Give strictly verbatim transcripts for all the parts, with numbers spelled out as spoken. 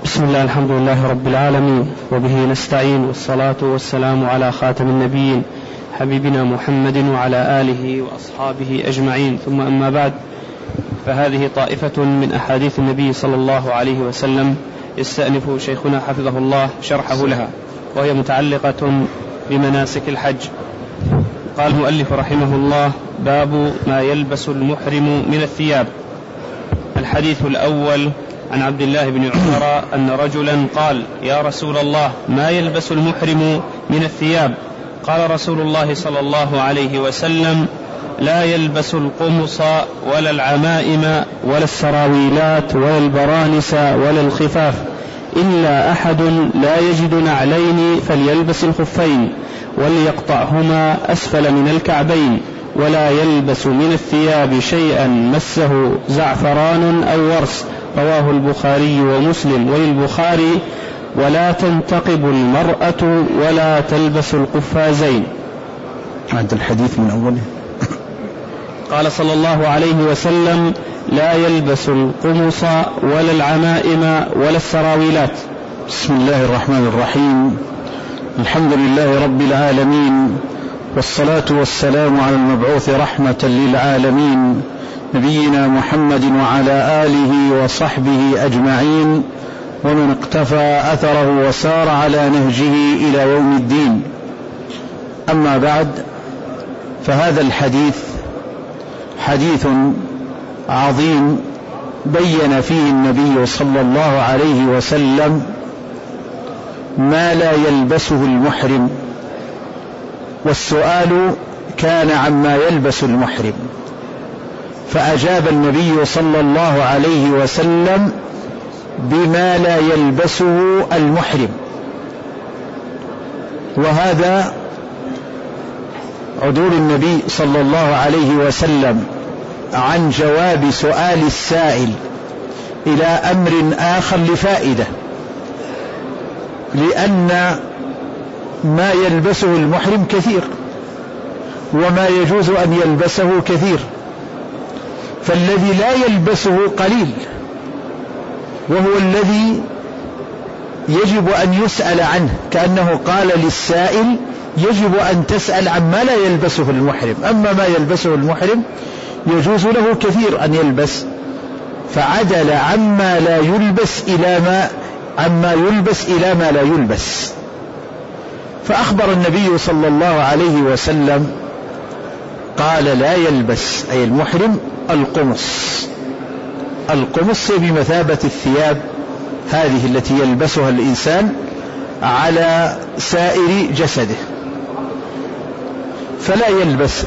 بسم الله، الحمد لله رب العالمين، وبه نستعين، والصلاة والسلام على خاتم النبيين حبيبنا محمد وعلى آله وأصحابه أجمعين، ثم أما بعد، فهذه طائفة من أحاديث النبي صلى الله عليه وسلم يستأنف شيخنا حفظه الله شرحه لها، وهي متعلقة بمناسك الحج. قال المؤلف رحمه الله: باب ما يلبس المحرم من الثياب. الحديث الأول عن عبد الله بن عمر أن رجلا قال: يا رسول الله، ما يلبس المحرم من الثياب؟ قال رسول الله صلى الله عليه وسلم: لا يلبس القمص ولا العمائم ولا السراويلات ولا البرانس ولا الخفاف، إلا أحد لا يجد نعلين فليلبس الخفين وليقطعهما أسفل من الكعبين، ولا يلبس من الثياب شيئا مسه زعفران أو ورس. رواه البخاري ومسلم. وللبخاري: ولا تنتقب المرأة ولا تلبس القفازين. عند الحديث من أوله. قال صلى الله عليه وسلم: لا يلبس القمص ولا العمائم ولا السراويلات. بسم الله الرحمن الرحيم. الحمد لله رب العالمين، والصلاة والسلام على المبعوث رحمة للعالمين نبينا محمد وعلى آله وصحبه أجمعين، ومن اقتفى أثره وسار على نهجه إلى يوم الدين. أما بعد، فهذا الحديث حديث عظيم بين فيه النبي صلى الله عليه وسلم ما لا يلبسه المحرم، والسؤال كان عما يلبس المحرم، فأجاب النبي صلى الله عليه وسلم بما لا يلبسه المحرم. وهذا عدول النبي صلى الله عليه وسلم عن جواب سؤال السائل إلى أمر آخر لفائدة، لأن ما يلبسه المحرم كثير، وما يجوز أن يلبسه كثير، فالذي لا يلبسه قليل، وهو الذي يجب أن يسأل عنه، كأنه قال للسائل: يجب أن تسأل عما لا يلبسه المحرم. أما ما يلبسه المحرم يجوز له كثير أن يلبس، فعدل عما لا يلبس إلى ما عما يلبس إلى ما لا يلبس. فأخبر النبي صلى الله عليه وسلم قال: لا يلبس أي المحرم القمص. القمص بمثابة الثياب هذه التي يلبسها الإنسان على سائر جسده، فلا يلبس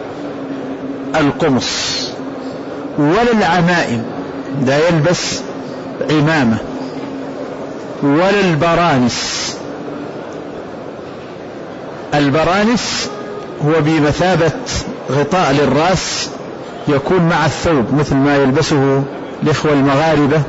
القمص ولا العمائم، لا يلبس عمامة، ولا البرانس. البرانس هو بمثابة غطاء للرأس يكون مع الثوب، مثل ما يلبسه الإخوة المغاربة.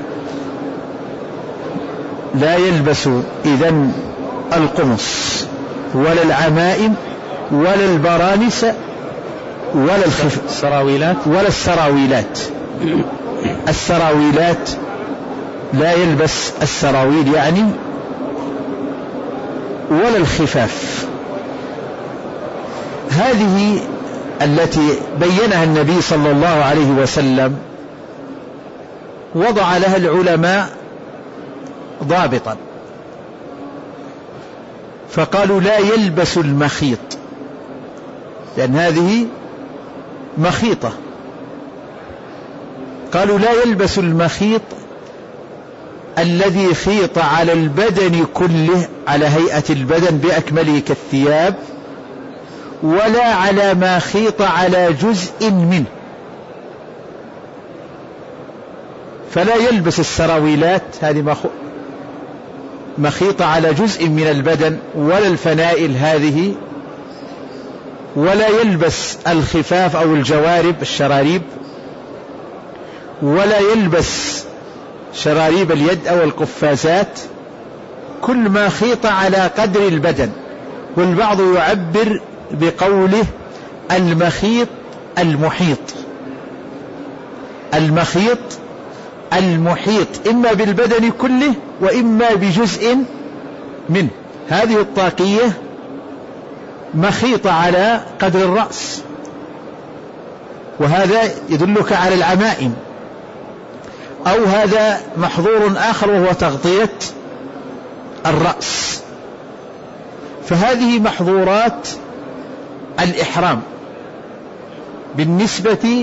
لا يلبس إذن القمص ولا العمائم ولا البرانس ولا السراويلات ولا السراويلات. السراويلات لا يلبس السراويل يعني، ولا الخفاف. هذه التي بينها النبي صلى الله عليه وسلم وضع لها العلماء ضابطا، فقالوا: لا يلبس المخيط، لأن هذه مخيطة. قالوا: لا يلبس المخيط الذي خيط على البدن كله على هيئة البدن بأكمله كالثياب، ولا على ما خيط على جزء منه. فلا يلبس السراويلات، هذه مخيطة على جزء من البدن، ولا الفنائل هذه، ولا يلبس الخفاف أو الجوارب الشراريب، ولا يلبس شراريب اليد أو القفازات، كل ما خيط على قدر البدن. والبعض يعبر بقوله المخيط المحيط. المخيط المحيط إما بالبدن كله وإما بجزء منه. هذه الطاقية مخيطة على قدر الرأس، وهذا يدلك على العمائم. أو هذا محظور آخر وهو تغطية الرأس. فهذه محظورات الإحرام بالنسبة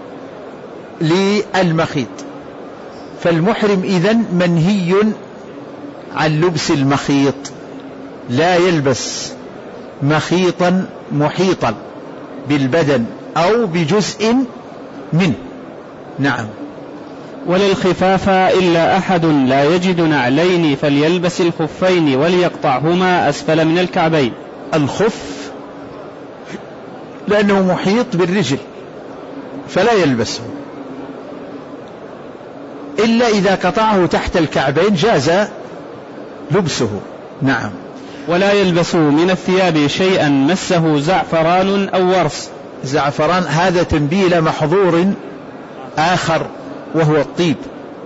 للمخيط. فالمحرم إذن منهي عن لبس المخيط، لا يلبس مخيطا محيطا بالبدن أو بجزء منه. نعم. وللخفاف إلا أحد لا يجد نعلين فليلبس الخفين وليقطعهما أسفل من الكعبين. الخف لأنه محيط بالرجل فلا يلبسه، إلا إذا قطعه تحت الكعبين جاز لبسه. نعم. ولا يلبس من الثياب شيئا مسه زعفران أو ورس. زعفران هذا تنبيه محظور آخر وهو الطيب.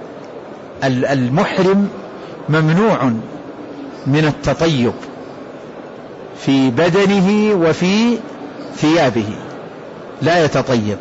المحرم ممنوع من التطيب في بدنه وفي ثيابه، لا يتطيب.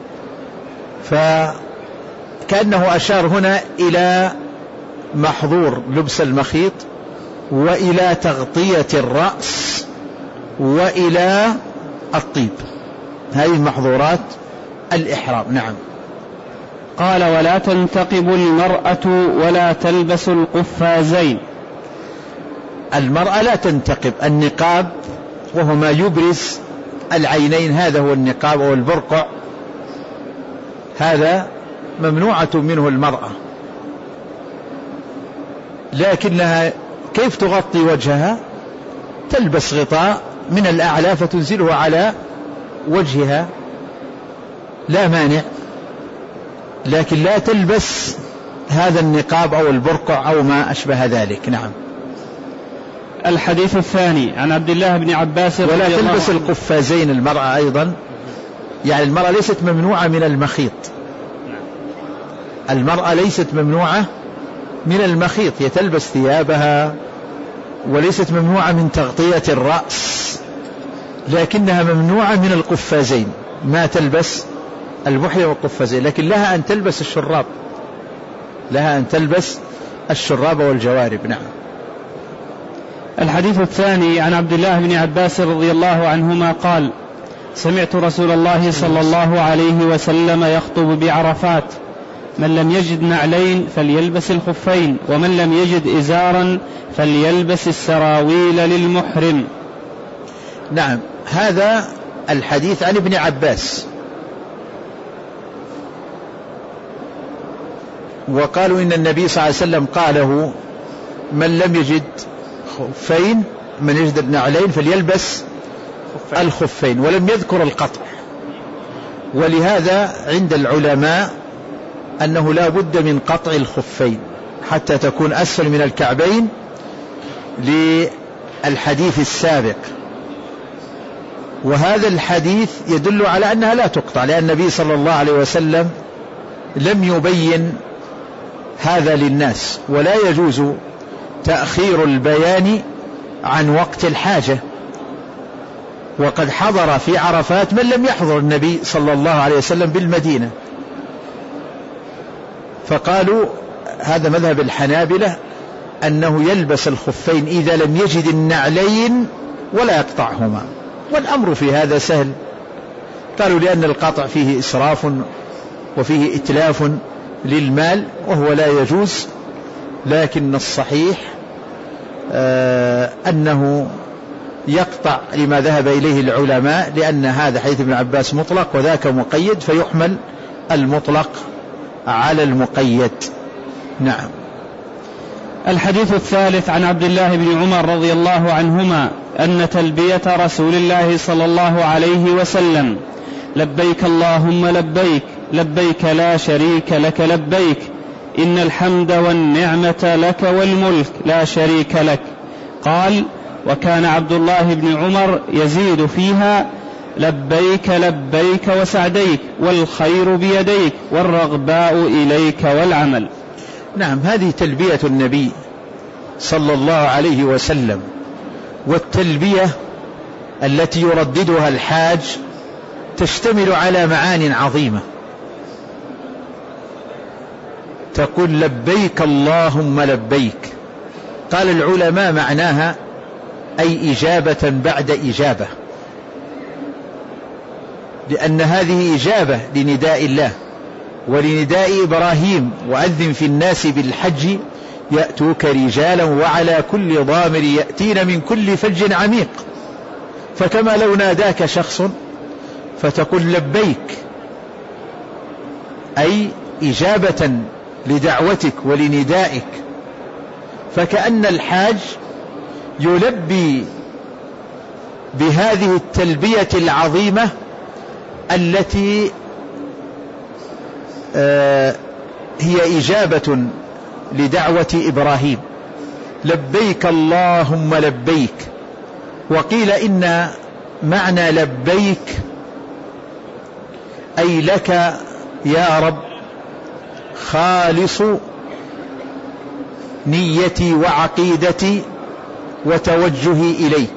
فكأنه أشار هنا إلى محظور لبس المخيط وإلى تغطية الرأس وإلى الطيب. هذه محظورات الإحرام. نعم. قال: ولا تنتقب المرأة ولا تلبس القفازين. المرأة لا تنتقب. النقاب وهو ما يبرز العينين، هذا هو النقاب والبرقع، هذا ممنوعة منه المرأة. لكنها كيف تغطي وجهها؟ تلبس غطاء من الأعلى فتنزله على وجهها، لا مانع، لكن لا تلبس هذا النقاب أو البرقع أو ما أشبه ذلك. نعم. الحديث الثاني عن عبد الله بن عباس ولا تلبس القفازين المرأة أيضا، يعني المرأة ليست ممنوعة من المخيط. المرأة ليست ممنوعة من المخيط، هي تلبس ثيابها وليست ممنوعة من تغطية الرأس، لكنها ممنوعة من القفازين، ما تلبس المحرم والقفازين، لكن لها أن تلبس الشراب، لها أن تلبس الشراب والجوارب. نعم. الحديث الثاني عن عبد الله بن عباس رضي الله عنهما قال: سمعت رسول الله صلى الله عليه وسلم يخطب بعرفات: من لم يجد نعلين فليلبس الخفين، ومن لم يجد إزارا فليلبس السراويل للمحرم. نعم. هذا الحديث عن ابن عباس، وقالوا إن النبي صلى الله عليه وسلم قاله: من لم يجد خفين من يجد النعلين فليلبس الخفين، ولم يذكر القطع. ولهذا عند العلماء أنه لا بد من قطع الخفين حتى تكون أسفل من الكعبين للحديث السابق. وهذا الحديث يدل على أنها لا تقطع، لأن النبي صلى الله عليه وسلم لم يبين هذا للناس، ولا يجوز تأخير البيان عن وقت الحاجة. وقد حضر في عرفات من لم يحضر النبي صلى الله عليه وسلم بالمدينة، فقالوا هذا مذهب الحنابلة أنه يلبس الخفين إذا لم يجد النعلين ولا يقطعهما، والأمر في هذا سهل. قالوا لأن القطع فيه إسراف وفيه إتلاف للمال وهو لا يجوز، لكن الصحيح آه أنه يقطع لما ذهب إليه العلماء، لأن هذا حديث ابن عباس مطلق وذاك مقيد، فيحمل المطلق على المقيد. نعم. الحديث الثالث عن عبد الله بن عمر رضي الله عنهما أن تلبية رسول الله صلى الله عليه وسلم: لبيك اللهم لبيك لبيك لا شريك لك لبيك إن الحمد والنعمة لك والملك لا شريك لك. قال: وكان عبد الله بن عمر يزيد فيها: لبيك لبيك وسعديك والخير بيديك والرغباء إليك والعمل. نعم، هذه تلبية النبي صلى الله عليه وسلم. والتلبية التي يرددها الحاج تشتمل على معان عظيمة. تقول لبيك اللهم لبيك. قال العلماء معناها أي إجابة بعد إجابة، لأن هذه إجابة لنداء الله ولنداء إبراهيم وأذن في الناس بالحج يأتوك رجالا وعلى كل ضامر يأتين من كل فج عميق. فكما لو ناداك شخص فتقول لبيك، أي إجابة لدعوتك ولندائك. فكأن الحاج يلبي بهذه التلبية العظيمة التي آه هي إجابة لدعوة إبراهيم. لبيك اللهم لبيك. وقيل إن معنى لبيك أي لك يا رب خالص نيتي وعقيدتي وتوجهي إليك.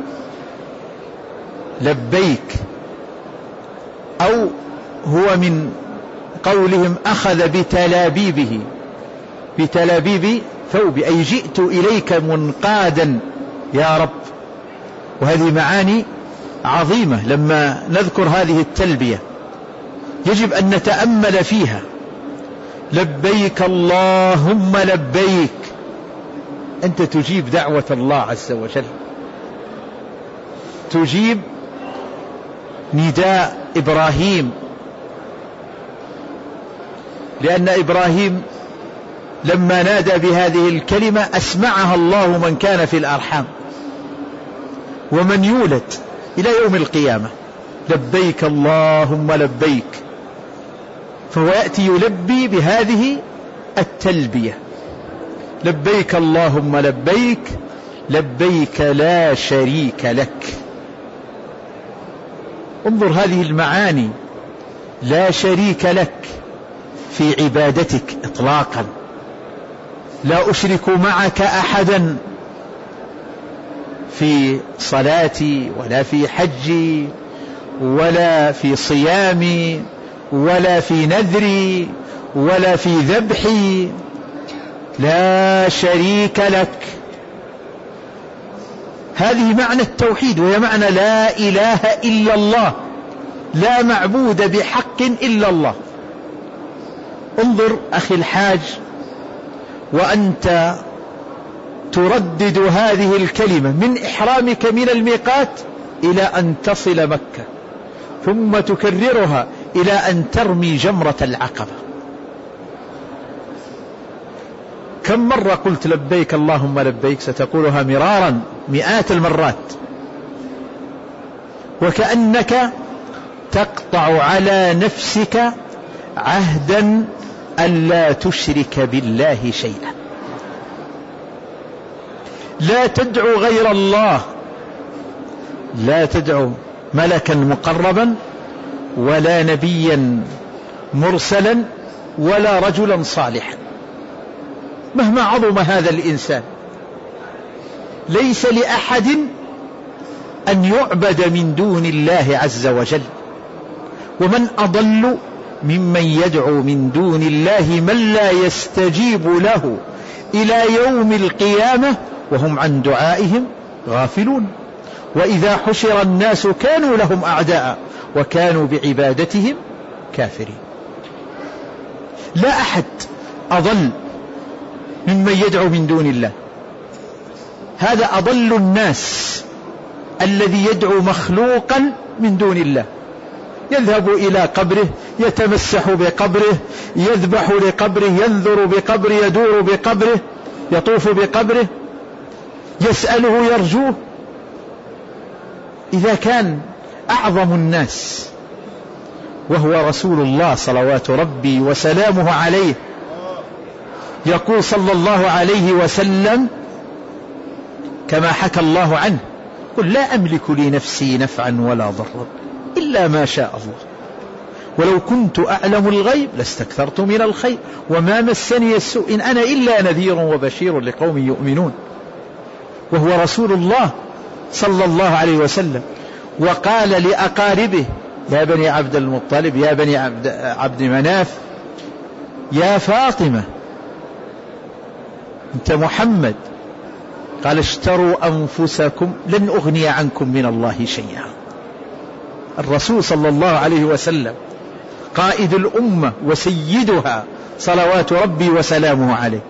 لبيك، أو هو من قولهم أخذ بتلابيبه، بتلابيب ثوب، أي جئت إليك منقادا يا رب. وهذه معاني عظيمة. لما نذكر هذه التلبية يجب أن نتأمل فيها. لبيك اللهم لبيك، أنت تجيب دعوة الله عز وجل، تجيب نداء إبراهيم، لأن إبراهيم لما نادى بهذه الكلمة أسمعها الله من كان في الأرحام ومن يولد إلى يوم القيامة. لبيك اللهم لبيك. فهو يأتي يلبي بهذه التلبية. لبيك اللهم لبيك، لبيك لا شريك لك. انظر هذه المعاني، لا شريك لك في عبادتك إطلاقا، لا أشرك معك أحدا في صلاتي ولا في حجي ولا في صيامي ولا في نذري ولا في ذبحي. لا شريك لك. هذه معنى التوحيد، وهي معنى لا إله إلا الله، لا معبود بحق إلا الله. انظر أخي الحاج وأنت تردد هذه الكلمة من إحرامك من الميقات إلى أن تصل مكة، ثم تكررها إلى أن ترمي جمرة العقبة. كم مرة قلت لبيك اللهم لبيك؟ ستقولها مرارا مئات المرات، وكأنك تقطع على نفسك عهدا ألا تشرك بالله شيئا. لا تدعو غير الله، لا تدعو ملكا مقربا ولا نبيا مرسلا ولا رجلا صالحا مهما عظم هذا الإنسان. ليس لأحد أن يعبد من دون الله عز وجل. ومن أضل ممن يدعو من دون الله من لا يستجيب له إلى يوم القيامة وهم عن دعائهم غافلون. وإذا حشر الناس كانوا لهم أعداء وكانوا بعبادتهم كافرين. لا أحد أضل ممن يدعو من دون الله. هذا أضل الناس الذي يدعو مخلوقا من دون الله، يذهب إلى قبره، يتمسح بقبره، يذبح لقبره، ينذر بقبره، يدور بقبره، يطوف بقبره، يسأله، يرجوه. إذا كان أعظم الناس وهو رسول الله صلوات ربي وسلامه عليه يقول صلى الله عليه وسلم كما حكى الله عنه: قل لا أملك لنفسي نفعا ولا ضرا إلا ما شاء الله، ولو كنت أعلم الغيب لاستكثرت من الخير وما مسني السوء إن أنا إلا نذير وبشير لقوم يؤمنون. وهو رسول الله صلى الله عليه وسلم. وقال لأقاربه يا بني عبد المطلب يا بني عبد, عبد مناف يا فاطمة أنت محمد، قال اشتروا أنفسكم لن أغني عنكم من الله شيئا. الرسول صلى الله عليه وسلم قائد الأمة وسيدها صلوات ربي وسلامه عليه،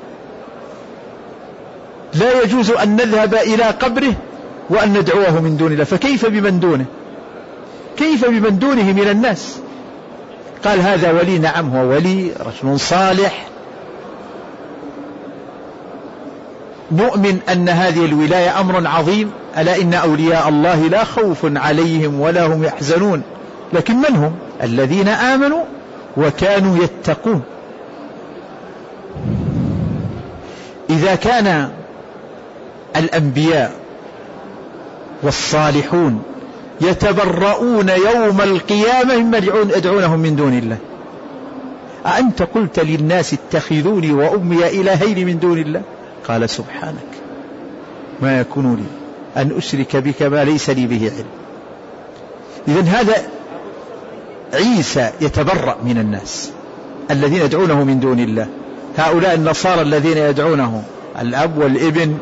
لا يجوز أن نذهب إلى قبره وأن ندعوه من دون الله، فكيف بمن دونه؟ كيف بمن دونه من الناس؟ قال هذا ولي، نعم هو ولي، رجل صالح، نؤمن أن هذه الولاية أمر عظيم، ألا إن أولياء الله لا خوف عليهم ولا هم يحزنون. لكن من هم؟ الذين آمنوا وكانوا يتقون. إذا كان الأنبياء والصالحون يتبرؤون يوم القيامة مما يدعونهم من دون الله، أأنت قلت للناس اتخذوني وأمي إلهين من دون الله؟ قال سبحانك ما يكون لي أن أشرك بك ما ليس لي به علم. إذن هذا عيسى يتبرأ من الناس الذين يدعونه من دون الله. هؤلاء النصارى الذين يدعونه الأب والابن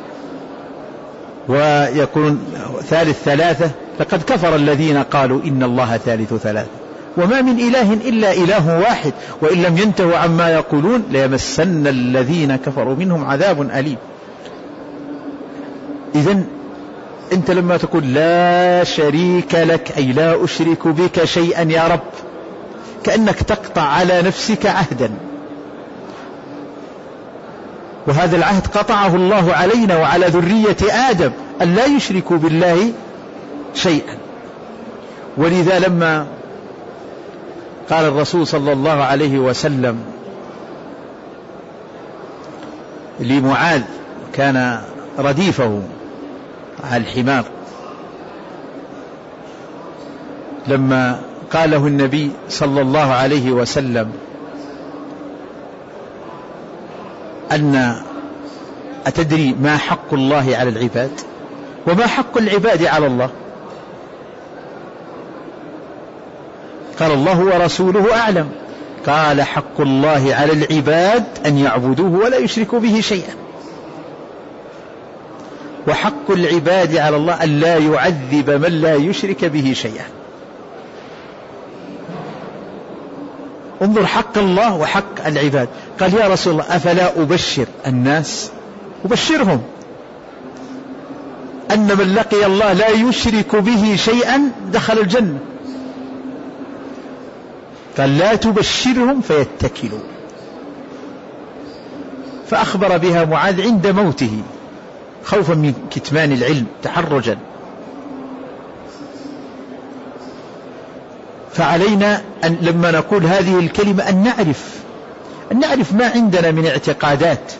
ويكون ثالث ثلاثة، لقد كفر الذين قالوا إن الله ثالث ثلاثة وما من إله إلا إله واحد وإن لم ينتهوا عما يقولون ليمسن الذين كفروا منهم عذاب أليم. إذن أنت لما تقول لا شريك لك أي لا أشرك بك شيئا يا رب، كأنك تقطع على نفسك عهدا، وهذا العهد قطعه الله علينا وعلى ذرية آدم أن لا يشركوا بالله شيئا. ولذا لما قال الرسول صلى الله عليه وسلم لمعاذ كان رديفه على الحمار، لما قاله النبي صلى الله عليه وسلم أن أتدري ما حق الله على العباد وما حق العباد على الله؟ قال الله ورسوله أعلم. قال حق الله على العباد أن يعبدوه ولا يشركوا به شيئا، وحق العباد على الله أن لا يعذب من لا يشرك به شيئا. انظر حق الله وحق العباد. قال يا رسول الله أفلا أبشر الناس؟ أبشرهم أن من لقي الله لا يشرك به شيئا دخل الجنة. قال لا تبشرهم فيتكلوا، فأخبر بها معاذ عند موته خوفا من كتمان العلم تحرجا. فعلينا أن لما نقول هذه الكلمة أن نعرف أن نعرف ما عندنا من اعتقادات.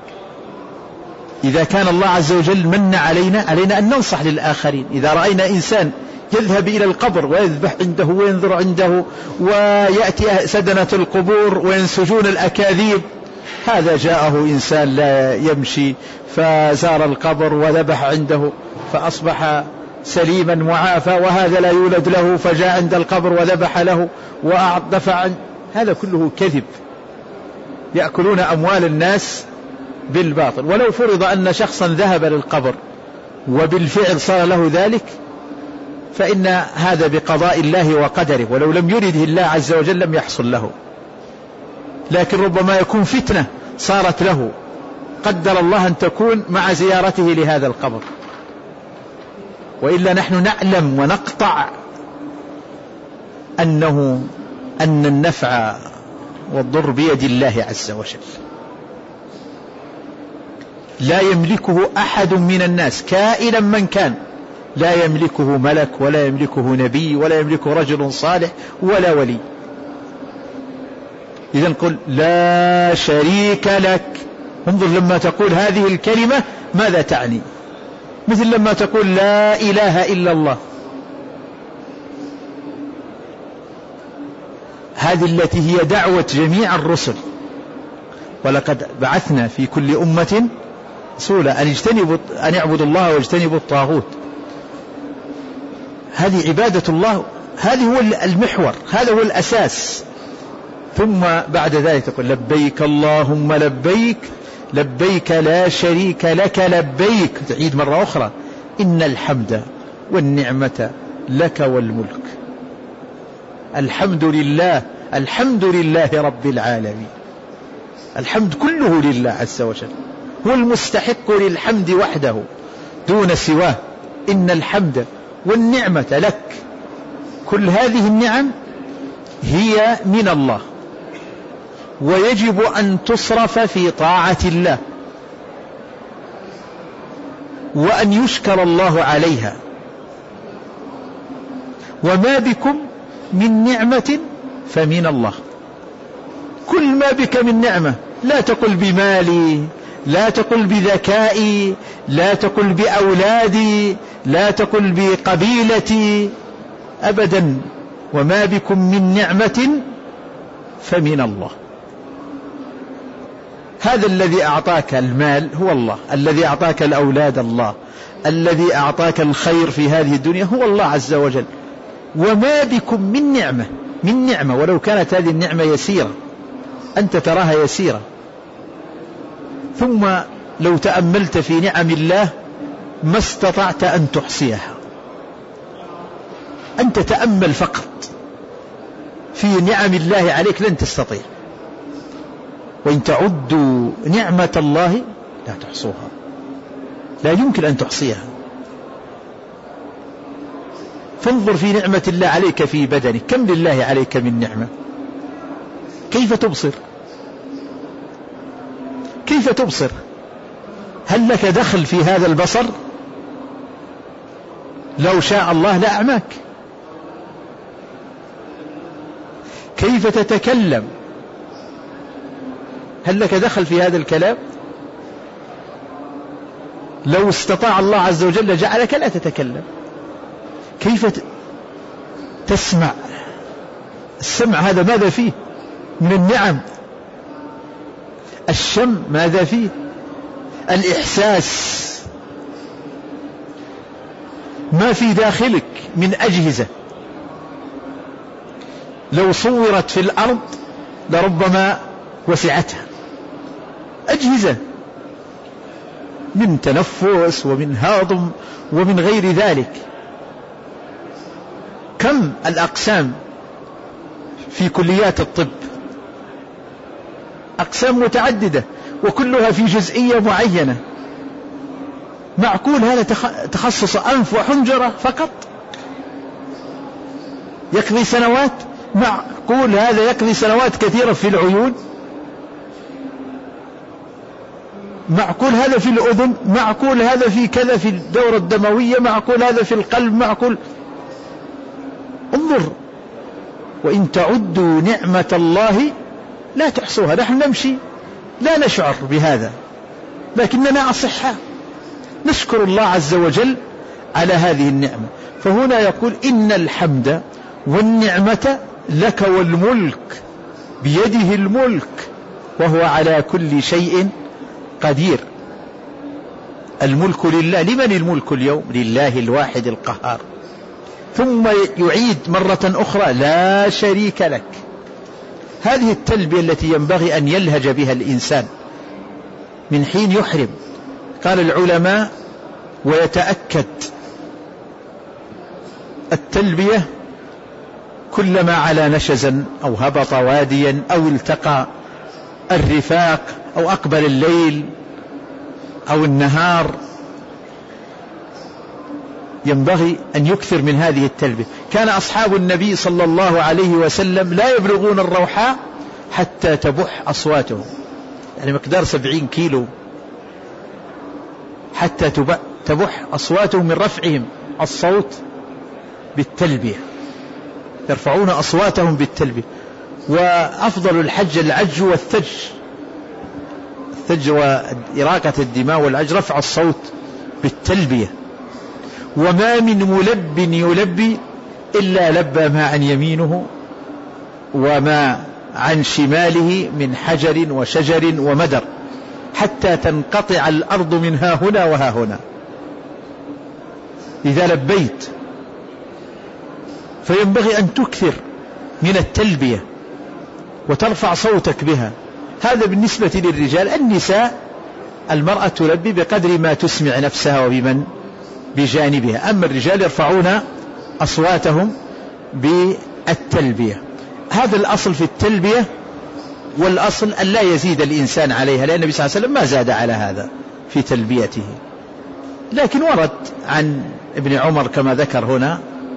إذا كان الله عز وجل من علينا علينا أن ننصح للآخرين. إذا رأينا إنسان يذهب إلى القبر ويذبح عنده وينذر عنده ويأتي سدنة القبور وينسجون الأكاذيب، هذا جاءه إنسان لا يمشي فزار القبر وذبح عنده فأصبح سليما معافى، وهذا لا يولد له فجاء عند القبر وذبح له ودفع عنه. هذا كله كذب، يأكلون أموال الناس بالباطل. ولو فرض أن شخصا ذهب للقبر وبالفعل صار له ذلك فإن هذا بقضاء الله وقدره، ولو لم يرده الله عز وجل لم يحصل له، لكن ربما يكون فتنة صارت له قدر الله أن تكون مع زيارته لهذا القبر. وإلا نحن نعلم ونقطع أنه أن النفع والضر بيد الله عز وجل، لا يملكه أحد من الناس كائنا من كان، لا يملكه ملك ولا يملكه نبي ولا يملكه رجل صالح ولا ولي. إذن قل لا شريك لك. انظر لما تقول هذه الكلمة ماذا تعني؟ مثل لما تقول لا إله إلا الله. هذه التي هي دعوة جميع الرسل. ولقد بعثنا في كل أمة رسولا أن يجتنبوا أن يعبدوا الله واجتنبوا الطاغوت. هذه عبادة الله، هذه هو المحور، هذا هو الأساس. ثم بعد ذلك تقول لبيك اللهم لبيك لبيك لا شريك لك لبيك. تعيد مرة أخرى إن الحمد والنعمة لك والملك. الحمد لله، الحمد لله رب العالمين. الحمد كله لله عز وجل، هو المستحق للحمد وحده دون سواه. إن الحمد والنعمة لك. كل هذه النعم هي من الله، ويجب أن تصرف في طاعة الله، وأن يشكر الله عليها. وما بكم من نعمة فمن الله. كل ما بك من نعمة، لا تقل بمالي، لا تقل بذكائي، لا تقل بأولادي، لا تقل بقبيلتي، أبدا. وما بكم من نعمة فمن الله. هذا الذي أعطاك المال هو الله، الذي أعطاك الأولاد الله، الذي أعطاك الخير في هذه الدنيا هو الله عز وجل. وما بكم من نعمة، من نعمة ولو كانت هذه النعمة يسيرة، أنت تراها يسيرة. ثم لو تأملت في نعم الله ما استطعت أن تحصيها. أنت تأمل فقط في نعم الله عليك لن تستطيع. وإن تعدوا نعمة الله لا تحصوها، لا يمكن أن تحصيها. فانظر في نعمة الله عليك في بدنك، كم لله عليك من نعمة؟ كيف تبصر؟ كيف تبصر؟ هل لك دخل في هذا البصر؟ لو شاء الله لأعماك. كيف تتكلم؟ هل لك دخل في هذا الكلام؟ لو استطاع الله عز وجل جعلك لا تتكلم. كيف تسمع؟ السمع هذا ماذا فيه من النعم؟ الشم ماذا فيه؟ الإحساس ما في داخلك من أجهزة لو صورت في الأرض لربما وسعتها. أجهزة من تنفس ومن هضم ومن غير ذلك. كم الأقسام في كليات الطب؟ أقسام متعددة وكلها في جزئية معينة. معقول هذا تخصص أنف وحنجرة فقط يقضي سنوات؟ معقول هذا يقضي سنوات كثيرة في العيون؟ معقول هذا في الأذن؟ معقول هذا في كذا في الدورة الدموية؟ معقول هذا في القلب؟ معقول. انظر، وإن تعدوا نعمة الله لا تحصوها. نحن نمشي لا نشعر بهذا، لكننا أصحاء نشكر الله عز وجل على هذه النعمة. فهنا يقول إن الحمد والنعمة لك والملك، بيده الملك وهو على كل شيء قدير. الملك لله. لمن الملك اليوم؟ لله الواحد القهار. ثم يعيد مرة أخرى لا شريك لك. هذه التلبية التي ينبغي أن يلهج بها الإنسان من حين يحرم. قال العلماء ويتأكد التلبية كلما على نشزا أو هبط واديا أو التقى الرفاق أو أقبل الليل أو النهار، ينبغي أن يكثر من هذه التلبية. كان أصحاب النبي صلى الله عليه وسلم لا يبلغون الروحاء حتى تبح أصواتهم، يعني مقدار سبعين كيلو، حتى تبح أصواتهم من رفعهم الصوت بالتلبية، يرفعون أصواتهم بالتلبية. وأفضل الحج العج والثج، الثج وإراقة الدماء والعج، رفع الصوت بالتلبية. وما من ملب يلبي إلا لبى ما عن يمينه وما عن شماله من حجر وشجر ومدر حتى تنقطع الأرض من ها هنا وها هنا. إذا لبيت فينبغي أن تكثر من التلبية وترفع صوتك بها. هذا بالنسبة للرجال. النساء المرأة تلبي بقدر ما تسمع نفسها وبمن بجانبها، أما الرجال يرفعون أصواتهم بالتلبية. هذا الأصل في التلبية، والأصل أن لا يزيد الإنسان عليها، لأن النبي صلى الله عليه وسلم ما زاد على هذا في تلبيته. لكن ورد عن ابن عمر كما ذكر هنا: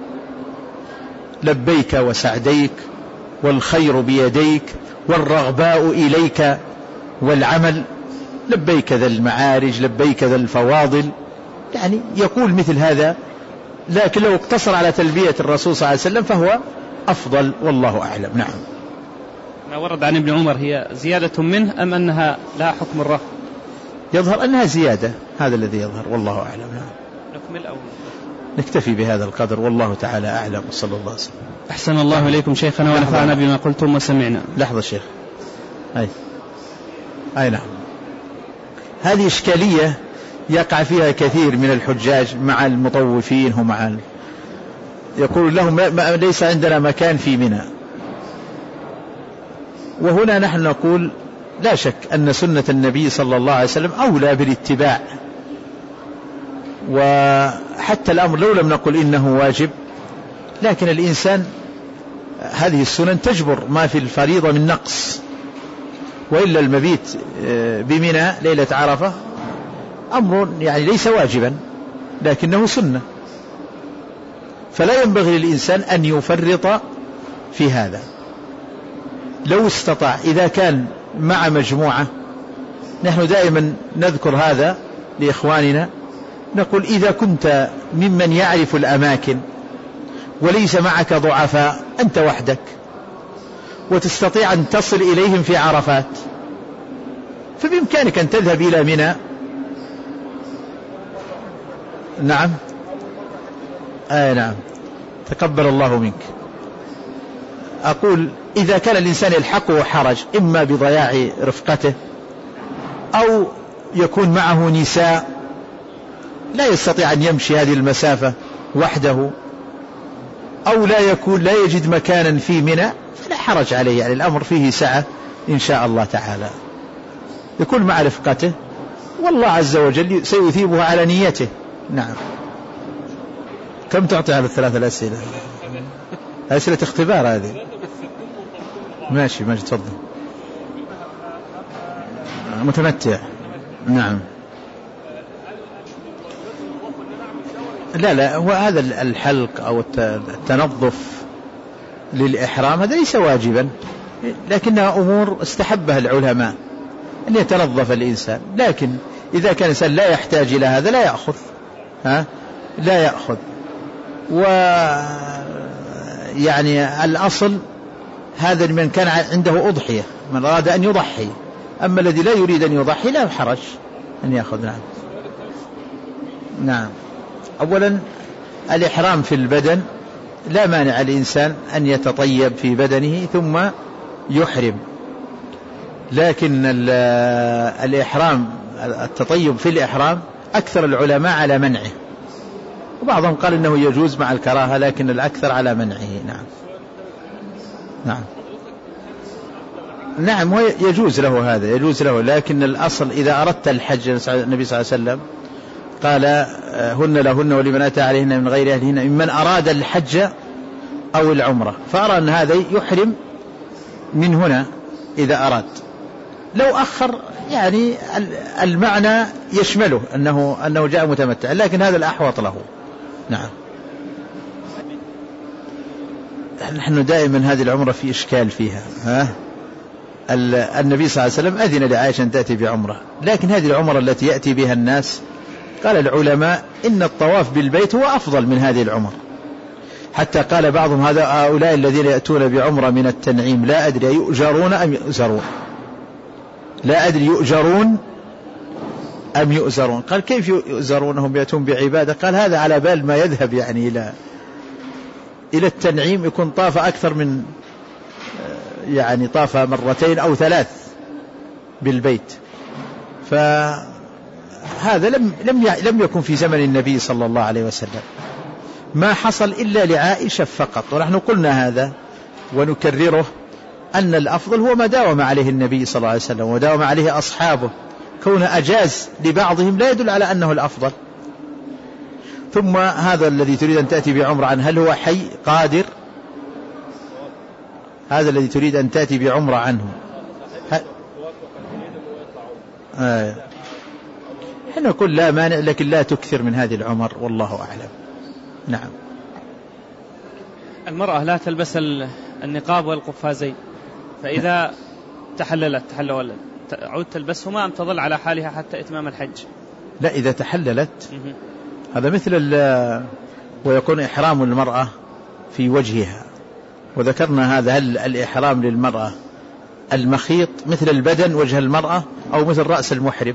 لبيك وسعديك والخير بيديك والرغباء إليك والعمل، لبيك ذا المعارج، لبيك ذا الفواضل، يعني يقول مثل هذا. لكن لو اقتصر على تلبية الرسول صلى الله عليه وسلم فهو أفضل، والله أعلم. نعم. ما ورد عن ابن عمر هي زيادة منه أم أنها لها حكم الرفع؟ يظهر أنها زيادة، هذا الذي يظهر، والله أعلم. نعم. نكمل أو نكتفي بهذا القدر، والله تعالى أعلم، وصلى الله وسلم. أحسن الله إليكم شيخنا ونفعنا بما قلتم وسمعنا. لحظة شيخ. أي أي نعم. هذه إشكالية يقع فيها كثير من الحجاج مع المطوفين، ومع ال... يقول لهم ما... ما... ليس عندنا مكان في منى. وهنا نحن نقول لا شك أن سنة النبي صلى الله عليه وسلم أولى بالاتباع، وحتى الأمر لو لم نقل إنه واجب، لكن الإنسان هذه السنن تجبر ما في الفريضة من نقص. وإلا المبيت بمنى ليلة عرفة أمر يعني ليس واجبا لكنه سنة، فلا ينبغي للإنسان أن يفرط في هذا. لو استطاع، إذا كان مع مجموعة، نحن دائما نذكر هذا لإخواننا، نقول إذا كنت ممن يعرف الأماكن وليس معك ضعفاء، أنت وحدك وتستطيع أن تصل إليهم في عرفات، فبإمكانك أن تذهب إلى منى. نعم. آه نعم. تقبل الله منك. أقول إذا كان الإنسان يلحقه حرج، إما بضياع رفقته أو يكون معه نساء لا يستطيع أن يمشي هذه المسافة وحده، أو لا يكون لا يجد مكانا في منى، فلا حرج عليه، يعني الأمر فيه سعة إن شاء الله تعالى. يكون مع رفقته والله عز وجل سيثيبها على نيته. نعم. كم تعطي على الثلاثة الأسئلة؟ أسئلة اختبار هذه. ماشي ماشي تفضل. متمتع. نعم. لا لا، هو هذا الحلق أو التنظف للإحرام هذا ليس واجبا، لكنها أمور استحبها العلماء أن يتنظف الإنسان. لكن إذا كان الإنسان لا يحتاج إلى هذا لا يأخذ، ها لا يأخذ. ويعني الأصل هذا من كان عنده أضحية، من أراد أن يضحي. أما الذي لا يريد أن يضحي لا حرج أن يأخذ. نعم. نعم. أولا الإحرام في البدن لا مانع الإنسان أن يتطيب في بدنه ثم يحرم، لكن الإحرام التطيب في الإحرام أكثر العلماء على منعه، وبعضهم قال إنه يجوز مع الكراهة، لكن الأكثر على منعه. نعم. نعم. نعم يجوز له هذا، يجوز له، لكن الأصل إذا أردت الحج، النبي صلى الله عليه وسلم قال هن لهن ولمن أتى عليهن من غير أهلهن ممن أراد الحج أو العمرة، فأرى أن هذا يحرم من هنا إذا أراد. لو أخر يعني المعنى يشمله أنه, أنه جاء متمتع، لكن هذا الأحوط له. نعم. نحن دائما هذه العمرة في إشكال فيها. ها؟ النبي صلى الله عليه وسلم أذن لعائشة أن تأتي بعمرة، لكن هذه العمرة التي يأتي بها الناس قال العلماء إن الطواف بالبيت هو أفضل من هذه العمر، حتى قال بعضهم هذا هؤلاء الذين يأتون بعمرة من التنعيم لا أدري يؤجرون أم يؤزرون، لا أدري يؤجرون أم يؤزرون. قال كيف يؤزرونهم يأتون بعبادة؟ قال هذا على بال ما يذهب يعني إلى إلى التنعيم يكون طاف أكثر من يعني طاف مرتين أو ثلاث بالبيت. فهذا لم لم لم يكن في زمن النبي صلى الله عليه وسلم، ما حصل إلا لعائشة فقط. ونحن قلنا هذا ونكرره، أن الأفضل هو ما داوم عليه النبي صلى الله عليه وسلم وداوم عليه أصحابه. كون أجاز لبعضهم لا يدل على أنه الأفضل. ثم هذا الذي تريد أن تأتي بعمرة عنه هل هو حي قادر؟ هذا الذي تريد أن تأتي بعمرة عنه هل... آه. حين نقول لا مانع، لكن لا تكثر من هذه العمر، والله أعلم. نعم. المرأة لا تلبس النقاب والقفازين، فإذا تحللت تحل ولد تعود تلبسهما أم تظل على حالها حتى إتمام الحج؟ لا، إذا تحللت هذا مثل ويكون إحرام المرأة في وجهها. وذكرنا هذا، هل الإحرام للمرأة المخيط مثل البدن وجه المرأة أو مثل رأس المحرم؟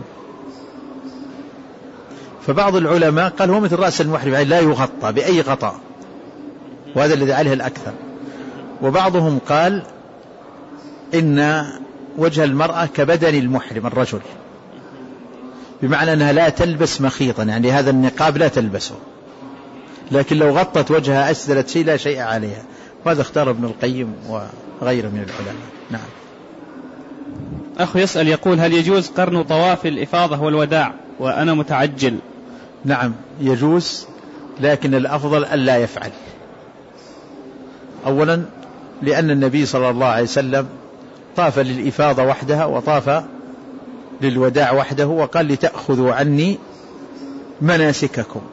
فبعض العلماء قال هو مثل رأس المحرم، يعني لا يغطى بأي غطاء، وهذا الذي عليه الأكثر. وبعضهم قال إن وجه المرأة كبدن المحرم الرجل، بمعنى أنها لا تلبس مخيطا، يعني هذا النقاب لا تلبسه، لكن لو غطت وجهها أسدلت شيء لا شيء عليها. وهذا اختار ابن القيم وغيره من العلماء. نعم. أخو يسأل يقول هل يجوز قرن طواف الإفاضة والوداع وأنا متعجل؟ نعم يجوز، لكن الأفضل ألا يفعل. أولا لأن النبي صلى الله عليه وسلم طاف للإفاضة وحدها وطاف للوداع وحده، وقال لتأخذوا عني مناسككم.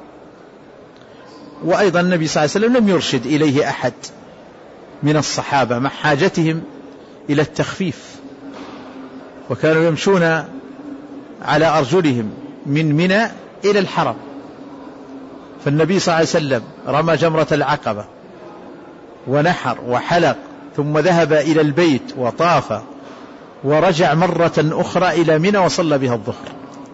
وأيضا النبي صلى الله عليه وسلم لم يرشد إليه أحد من الصحابة مع حاجتهم إلى التخفيف، وكانوا يمشون على أرجلهم من منى إلى الحرم. فالنبي صلى الله عليه وسلم رمى جمرة العقبة ونحر وحلق، ثم ذهب إلى البيت وطاف ورجع مرة أخرى إلى منى وصلى بها الظهر.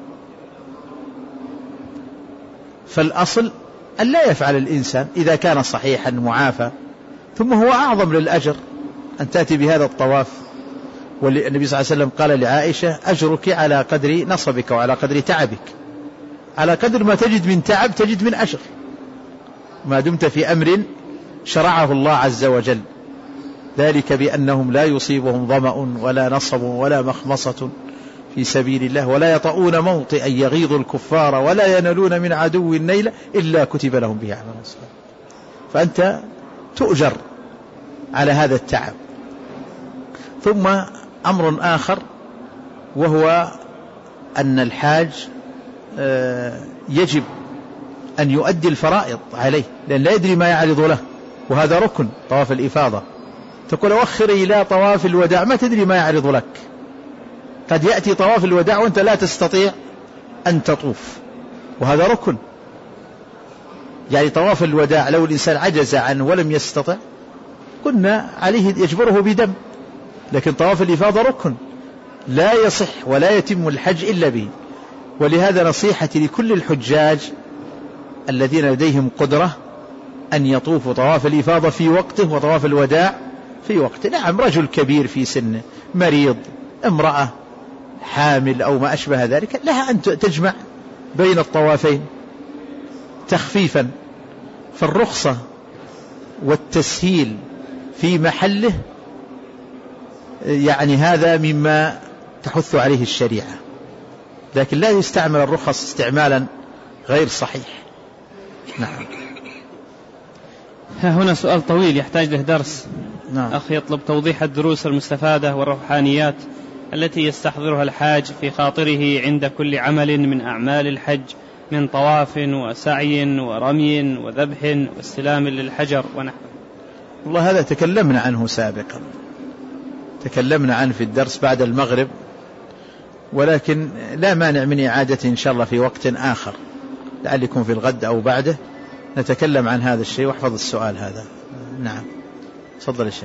فالأصل أن لا يفعل الإنسان إذا كان صحيحا معافى. ثم هو أعظم للأجر أن تأتي بهذا الطواف. والنبي صلى الله عليه وسلم قال لعائشة أجرك على قدر نصبك وعلى قدر تعبك، على قدر ما تجد من تعب تجد من أجر، ما دمت في أمر شرعه الله عز وجل. ذلك بأنهم لا يصيبهم ظمأ ولا نصب ولا مخمصة في سبيل الله، ولا يطؤون موطئا يغيظ الكفار ولا ينالون من عدو نيلا إلا كتب لهم به عمل صالح. فأنت تؤجر على هذا التعب. ثم أمر آخر، وهو أن الحاج يجب أن يؤدي الفرائض عليه، لأن لا يدري ما يعرض له، وهذا ركن طواف الإفاضة. تقول أوخر إلى طواف الوداع، ما تدري ما يعرض لك، قد يأتي طواف الوداع وأنت لا تستطيع أن تطوف، وهذا ركن. يعني طواف الوداع لو الإنسان عجز عنه ولم يستطع كنا عليه يجبره بدم، لكن طواف الإفاضة ركن لا يصح ولا يتم الحج إلا به. ولهذا نصيحتي لكل الحجاج الذين لديهم قدرة أن يطوفوا طواف الإفاضة في وقته وطواف الوداع في وقته. نعم، رجل كبير في سنه، مريض، امرأة حامل أو ما أشبه ذلك، لها أن تجمع بين الطوافين تخفيفا. فالرخصة والتسهيل في محله يعني هذا مما تحث عليه الشريعة، لكن لا يستعمل الرخص استعمالا غير صحيح. نعم. ها هنا سؤال طويل يحتاج له درس. نعم. أخي يطلب توضيح الدروس المستفادة والروحانيات التي يستحضرها الحاج في خاطره عند كل عمل من أعمال الحج، من طواف وسعي ورمي وذبح واستلام للحجر ونحوه. والله هذا تكلمنا عنه سابقا، تكلمنا عنه في الدرس بعد المغرب، ولكن لا مانع من إعادته إن شاء الله في وقت آخر، لعل يكون في الغد أو بعده نتكلم عن هذا الشيء. واحفظ السؤال هذا. نعم، تفضل يا شيخ.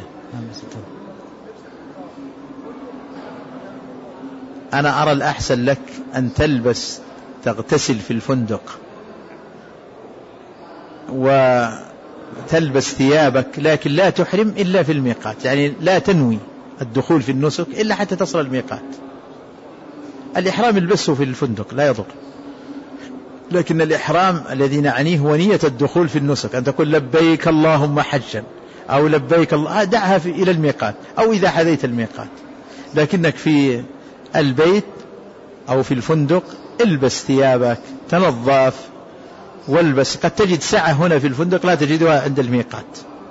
أنا أرى الأحسن لك أن تلبس تغتسل في الفندق تلبس ثيابك لكن لا تحرم إلا في الميقات، يعني لا تنوي الدخول في النسك إلا حتى تصل الميقات. الإحرام يلبسه في الفندق لا يضر، لكن الإحرام الذي نعنيه هو نية الدخول في النسك، أن تقول لبيك اللهم حجا أو لبيك الله، دعها في إلى الميقات أو إذا حذيت الميقات. لكنك في البيت أو في الفندق البس ثيابك، تنظف والبس. قد تجد ساعة هنا في الفندق لا تجدها عند الميقات.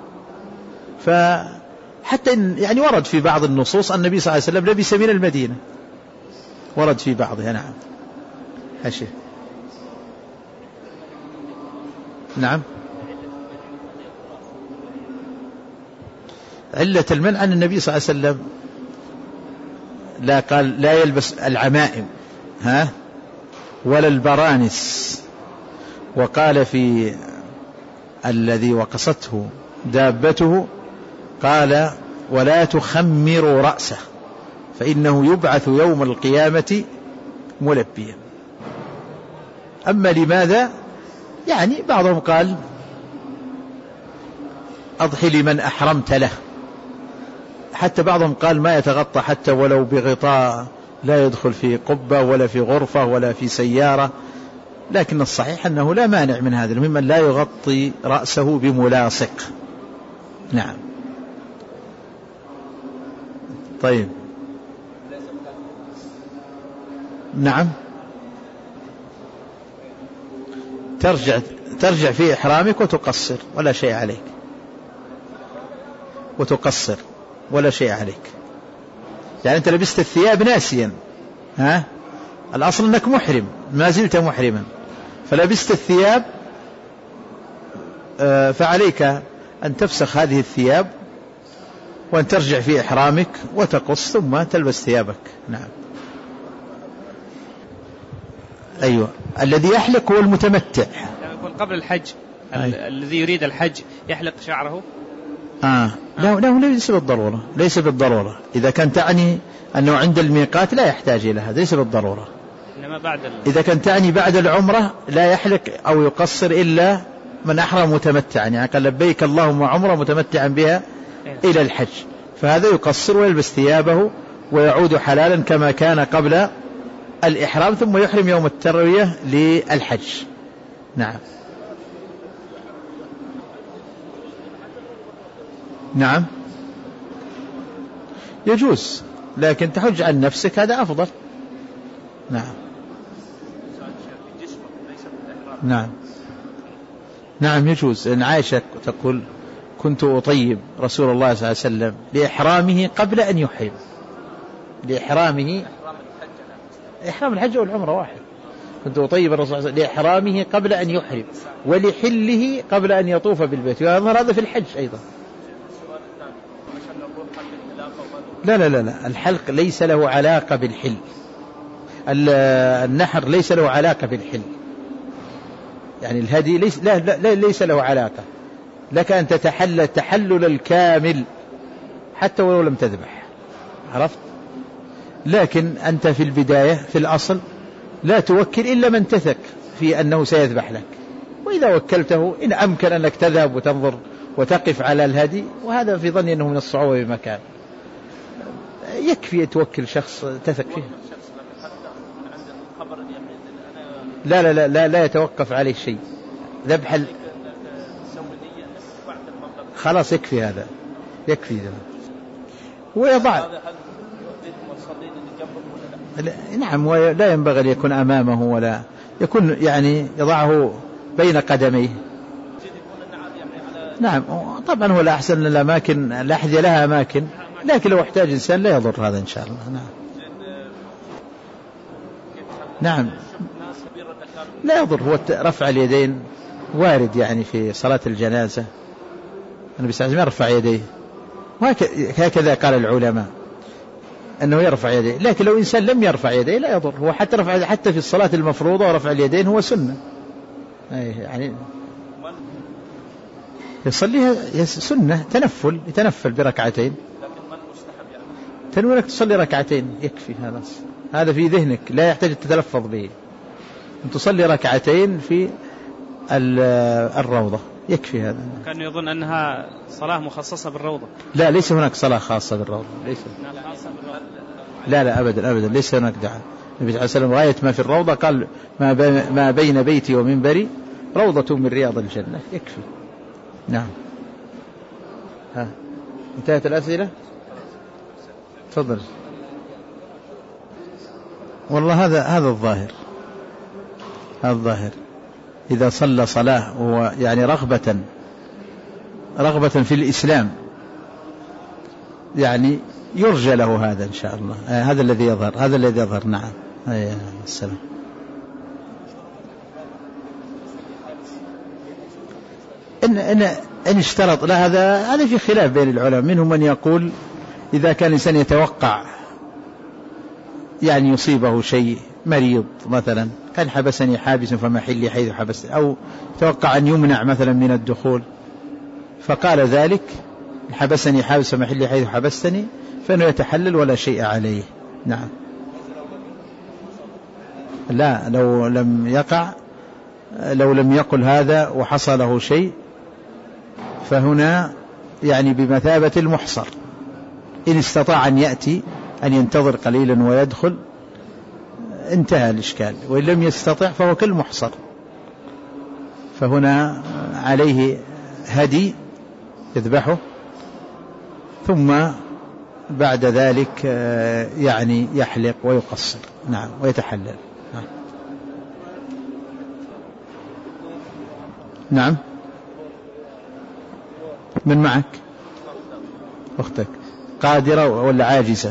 فحتى إن يعني ورد في بعض النصوص أن النبي صلى الله عليه وسلم لبس من المدينة، ورد في بعضها. نعم هشي. نعم علة المنع أن النبي صلى الله عليه وسلم لا قال لا يلبس العمائم ها ولا البرانس، وقال في الذي وقصته دابته قال ولا تخمروا رأسه فإنه يبعث يوم القيامة ملبيا. أما لماذا؟ يعني بعضهم قال أضحي لمن أحرمت له، حتى بعضهم قال ما يتغطى حتى ولو بغطاء، لا يدخل في قبة ولا في غرفة ولا في سيارة. لكن الصحيح أنه لا مانع من هذا، ممن لا يغطي رأسه بملاصق. نعم طيب. نعم ترجع ترجع في إحرامك وتقصر ولا شيء عليك، وتقصر ولا شيء عليك. يعني أنت لبست الثياب ناسيا، ها الأصل أنك محرم، ما زلت محرما، فلبست الثياب فعليك أن تفسخ هذه الثياب وأن ترجع في إحرامك وتقص ثم تلبس ثيابك. نعم أيوة. الذي يحلق هو المتمتع. يكون قبل الحج أي. الذي يريد الحج يحلق شعره. آه. لا لا ليس بالضرورة، ليس بالضرورة. إذا كان تعني أنه عند الميقات لا يحتاج إلى هذا، ليس بالضرورة. إنما بعد ال... إذا كان تعني بعد العمرة لا يحلق أو يقصر إلا من أحرم متمتعا، يعني قال لبيك اللهم عمرة متمتعا بها إيه. إلى الحج، فهذا يقصر ويلبس ثيابه ويعود حلالا كما كان قبل الإحرام، ثم يحرم يوم التروية للحج. نعم نعم يجوز، لكن تحج عن نفسك هذا أفضل. نعم نعم نعم يجوز. إن عائشة تقول كنت أطيب رسول الله صلى الله عليه وسلم لإحرامه قبل أن يحرم، لإحرامه إحرام الحج والعمرة واحد، كنت أطيب الرسول صلى الله عليه وسلم لإحرامه قبل أن يحرم ولحله قبل أن يطوف بالبيت، ويظهر هذا في الحج أيضا. لا لا لا لا الحلق ليس له علاقة بالحل، النحر ليس له علاقة بالحل، يعني الهدي ليس, لا لا ليس له علاقة. لك أن تتحلل التحلل الكامل حتى ولو لم تذبح، عرفت؟ لكن أنت في البداية في الأصل لا توكل إلا من تثق في أنه سيذبح لك، وإذا وكلته إن أمكن أنك تذهب وتنظر وتقف على الهدي، وهذا في ظني أنه من الصعوبة بمكان، يكفي توكل شخص تثق فيه. لا لا لا لا, لا يتوقف عليه شيء، ذبح ال... خلاص يكفي هذا، يكفي ذا. ويضع نعم، ولا ينبغي أن يكون أمامه ولا يكون يعني يضعه بين قدميه. نعم طبعا هو الأحسن الأماكن الأحذية لها أماكن، لكن لو احتاج إنسان لا يضر هذا إن شاء الله. نعم نعم لا يضر. هو رفع اليدين وارد يعني في صلاة الجنازة، النبي صلى الله عليه وسلم يرفع يديه، وهكذا قال العلماء أنه يرفع يديه. لكن لو إنسان لم يرفع يديه لا يضر، هو حتى رفع حتى في الصلاة المفروضة ورفع اليدين هو سنة، يعني يصليها سنة تنفل، يتنفل بركعتين، تنوي لك تصلي ركعتين يكفي. هذا هذا في ذهنك لا يحتاج تتلفظ به، أن تصلي ركعتين في الروضة يكفي هذا. كان يظن أنها صلاة مخصصة بالروضة. لا، ليس هناك صلاة خاصة بالروضة، ليس. لا لا أبدا أبدا، ليس هناك دعاء. النبي صلى الله عليه وسلم غاية ما في الروضة قال ما بين بيتي ومنبري روضة من رياض الجنة، يكفي. نعم. ها انتهت الأسئلة؟ تفضل. والله هذا هذا الظاهر، هذا الظاهر إذا صلى صلاة وهو يعني رغبة رغبة في الإسلام يعني يرجى له هذا إن شاء الله. آه هذا الذي يظهر، هذا الذي يظهر. نعم. آه السلام. إن إن إن اشترط لا، هذا هذا في خلاف بين العلماء. منهم من يقول إذا كان الإنسان يتوقع يعني يصيبه شيء، مريض مثلا، كان حبسني حابس فمحلي حيث حبسني، أو توقع أن يمنع مثلا من الدخول فقال ذلك حبسني حابس فمحلي حيث حبستني، فإنه يتحلل ولا شيء عليه. نعم. لا، لو لم يقع، لو لم يقل هذا وحصل له شيء فهنا يعني بمثابة المحصر. إن استطاع أن يأتي أن ينتظر قليلا ويدخل انتهى الإشكال، وإن لم يستطع فهو كالمحصر. فهنا عليه هدي يذبحه، ثم بعد ذلك يعني يحلق ويقصر. نعم. ويتحلل. نعم. نعم. من معك؟ أختك قادرة ولا عاجزة؟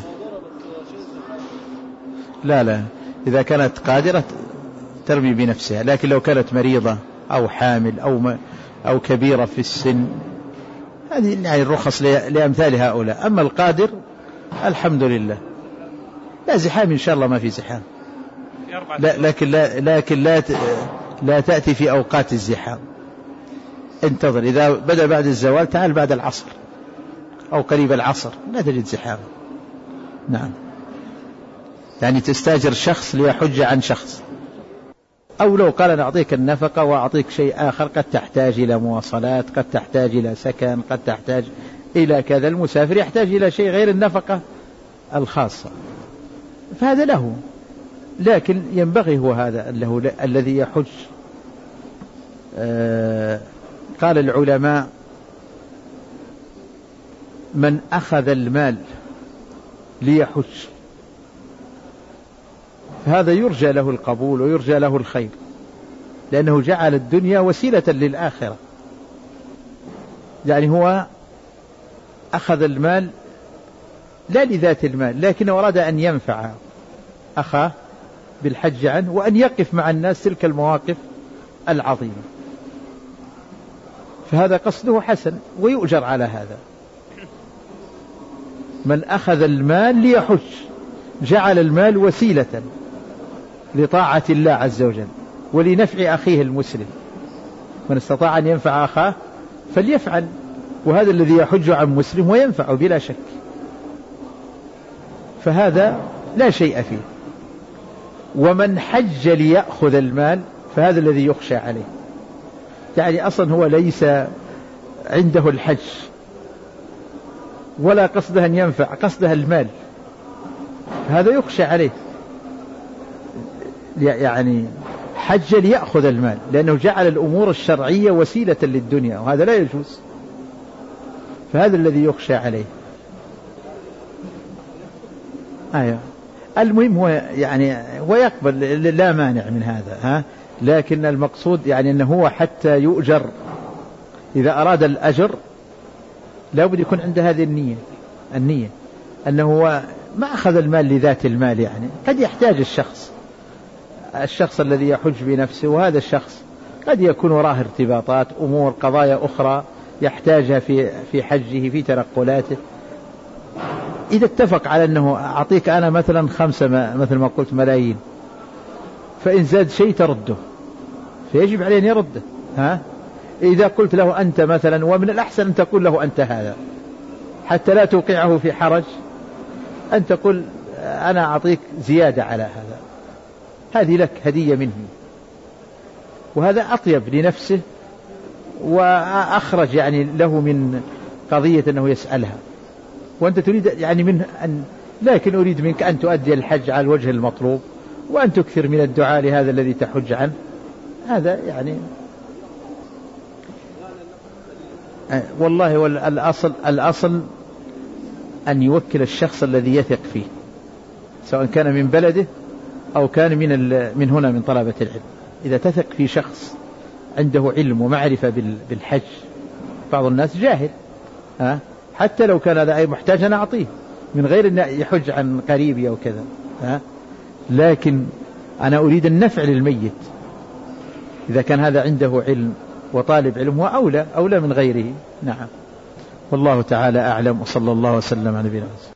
لا لا، إذا كانت قادرة ترمي بنفسها، لكن لو كانت مريضة أو حامل أو أو كبيرة في السن هذه يعني الرخص لأمثال هؤلاء. أما القادر الحمد لله لا زحام إن شاء الله، ما في زحام. لا لكن لا لكن لا لا تأتي في أوقات الزحام. انتظر، إذا بدأ بعد الزوال تعال بعد العصر أو قريب العصر، لا تجد زحام. نعم. يعني تستاجر شخص ليحج عن شخص، أو لو قال أنا أعطيك النفقة وأعطيك شيء آخر قد تحتاج إلى مواصلات، قد تحتاج إلى سكن، قد تحتاج إلى كذا. المسافر يحتاج إلى شيء غير النفقة الخاصة، فهذا له. لكن ينبغي هو هذا له الذي يحج. آه قال العلماء من أخذ المال ليحج هذا يرجى له القبول ويرجى له الخير، لأنه جعل الدنيا وسيلة للآخرة. يعني هو أخذ المال لا لذات المال، لكن أراد أن ينفع أخاه بالحج عنه، وأن يقف مع الناس تلك المواقف العظيمة، فهذا قصده حسن ويؤجر على هذا. من أخذ المال ليحج جعل المال وسيلة لطاعة الله عز وجل ولنفع أخيه المسلم. من استطاع أن ينفع أخاه فليفعل، وهذا الذي يحج عن مسلم وينفع بلا شك، فهذا لا شيء فيه. ومن حج ليأخذ المال فهذا الذي يخشى عليه، يعني أصلا هو ليس عنده الحج ولا قصده أن ينفع، قصده المال، هذا يخشى عليه. يعني حج ليأخذ المال لأنه جعل الأمور الشرعية وسيلة للدنيا، وهذا لا يجوز، فهذا الذي يخشى عليه. آية. المهم هو يعني ويقبل لا مانع من هذا، ها، لكن المقصود يعني أنه هو حتى يؤجر، إذا أراد الأجر لا بد يكون عنده هذه النية، النية أنه هو ما أخذ المال لذات المال. يعني قد يحتاج الشخص الشخص الذي يحج بنفسه، وهذا الشخص قد يكون وراه ارتباطات، أمور، قضايا أخرى يحتاجها في في حجه، في تنقلاته. إذا اتفق على أنه أعطيك أنا مثلا خمسة ما مثل ما قلت ملايين، فإن زاد شيء ترده، فيجب عليه أن يرده. ها، إذا قلت له أنت مثلا، ومن الأحسن أن تقول له أنت هذا حتى لا توقعه في حرج، أن تقول أنا أعطيك زيادة على هذا، هذه لك هدية مني، وهذا أطيب لنفسه وأخرج يعني له من قضية أنه يسألها، وأنت تريد يعني منه أن، لكن أريد منك أن تؤدي الحج على الوجه المطلوب، وأن تكثر من الدعاء لهذا الذي تحج عنه. هذا يعني والله والأصل الأصل أن يوكل الشخص الذي يثق فيه، سواء كان من بلده أو كان من من هنا من طلبة العلم. إذا تثق في شخص عنده علم ومعرفة بالحج، بعض الناس جاهل ها، حتى لو كان هذا أي محتاج أنا أعطيه من غير أن يحج عن قريبي أو كذا ها، لكن أنا أريد النفع للميت. إذا كان هذا عنده علم وطالب علم هو أولى أولى من غيره. نعم، والله تعالى أعلم، وصلى الله وسلم على نبينا محمد.